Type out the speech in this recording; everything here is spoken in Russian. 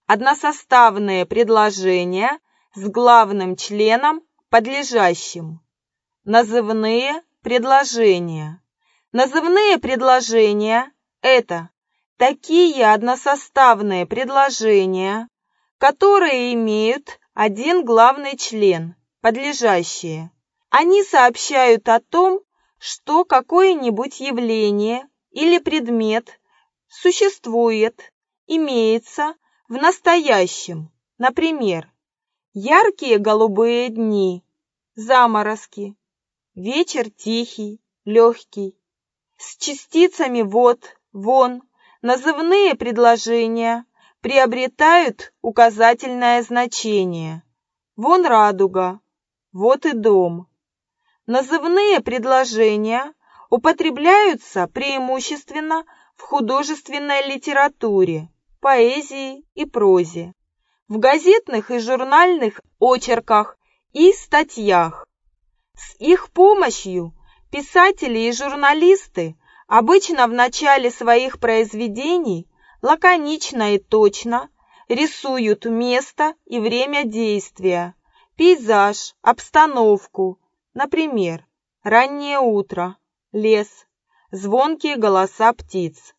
односоставные предложения с главным членом подлежащим. Назывные предложения. Назывные предложения – это такие односоставные предложения, которые имеют один главный член, подлежащие. Они сообщают о том, что какое-нибудь явление или предмет существует, имеется в настоящем. Например, яркие голубые дни, заморозки, вечер тихий, легкий. С частицами «вот», «вон» назывные предложения приобретают указательное значение. Вон радуга, вот и дом. Назывные предложения употребляются преимущественно в художественной литературе, поэзии и прозе, в газетных и журнальных очерках и статьях. С их помощью писатели и журналисты обычно в начале своих произведений лаконично и точно рисуют место и время действия, пейзаж, обстановку, например, раннее утро, лес, звонкие голоса птиц.